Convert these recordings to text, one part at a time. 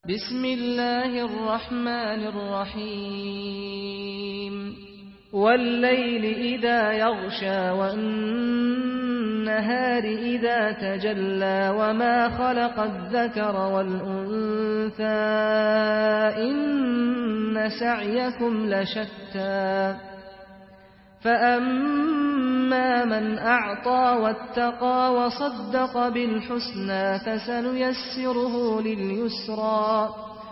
بسم الله الرحمن الرحيم والليل إذا يغشى والنهار إذا تجلى وما خلق الذكر والأنثى إن سعيكم لشتى فأما من أعطى واتقى وصدق بالحسنى فسنيسره لليسرى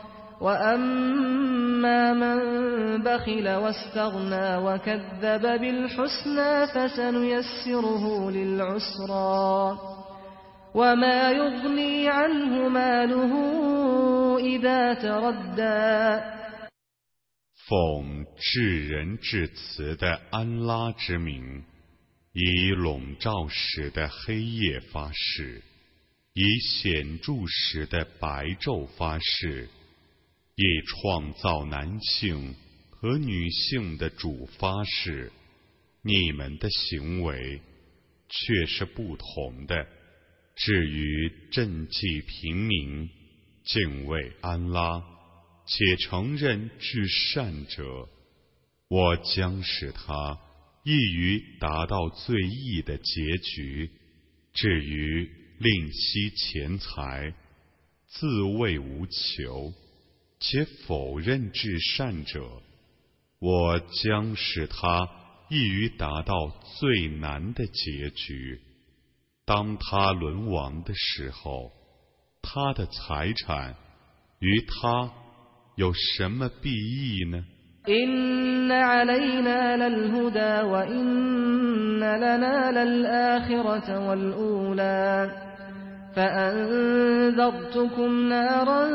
وأما من بخل واستغنى وكذب بالحسنى فسنيسره للعسرى وما يغني عنه ماله إذا تردى 奉至仁至慈的安拉之名，以笼罩时的黑夜发誓，以显著时的白昼发誓，以创造男性和女性的主发誓，你们的行为却是不同的。至于赈济平民，敬畏安拉，且承认至善者，我将使他易于达到最易的结局。至于吝惜钱财，自谓无求，且否认至善者，我将使他易于达到最难的结局。当他沦亡的时候，他的财产于他有什么裨益呢？ إن علينا للهدى وإن لنا للآخرة والأولى فأنذرتكم نارا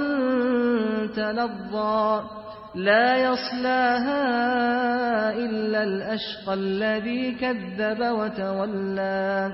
تلظى لا يصلاها إلا الأشقى الذي كذب وتولى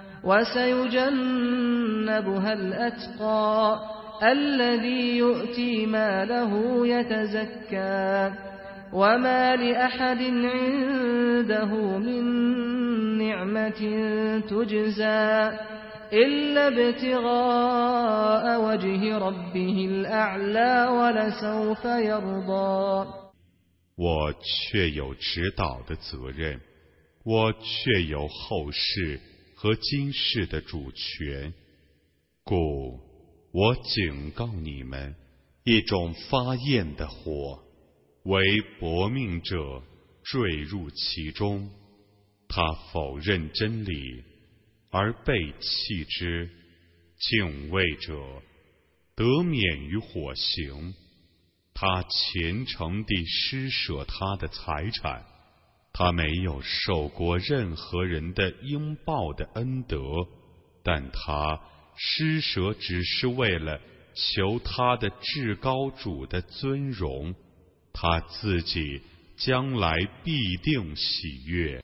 وسيجنبها الأتقى الذي يؤتي ماله يتزكى وما لأحد عنده من نعمة تجزى إلا ابتغاء وجه ربه الأعلى ولسوف يرضى 我却有指导的责任，我却有后世和今世的主权，故我警告你们，一种发焰的火，为薄命者坠入其中，他否认真理而被弃之，敬畏者得免于火刑。他虔诚地施舍他的财产，他没有受过任何人的应报的恩德，但他施舍只是为了求他的至高主的尊荣，他自己将来必定喜悦。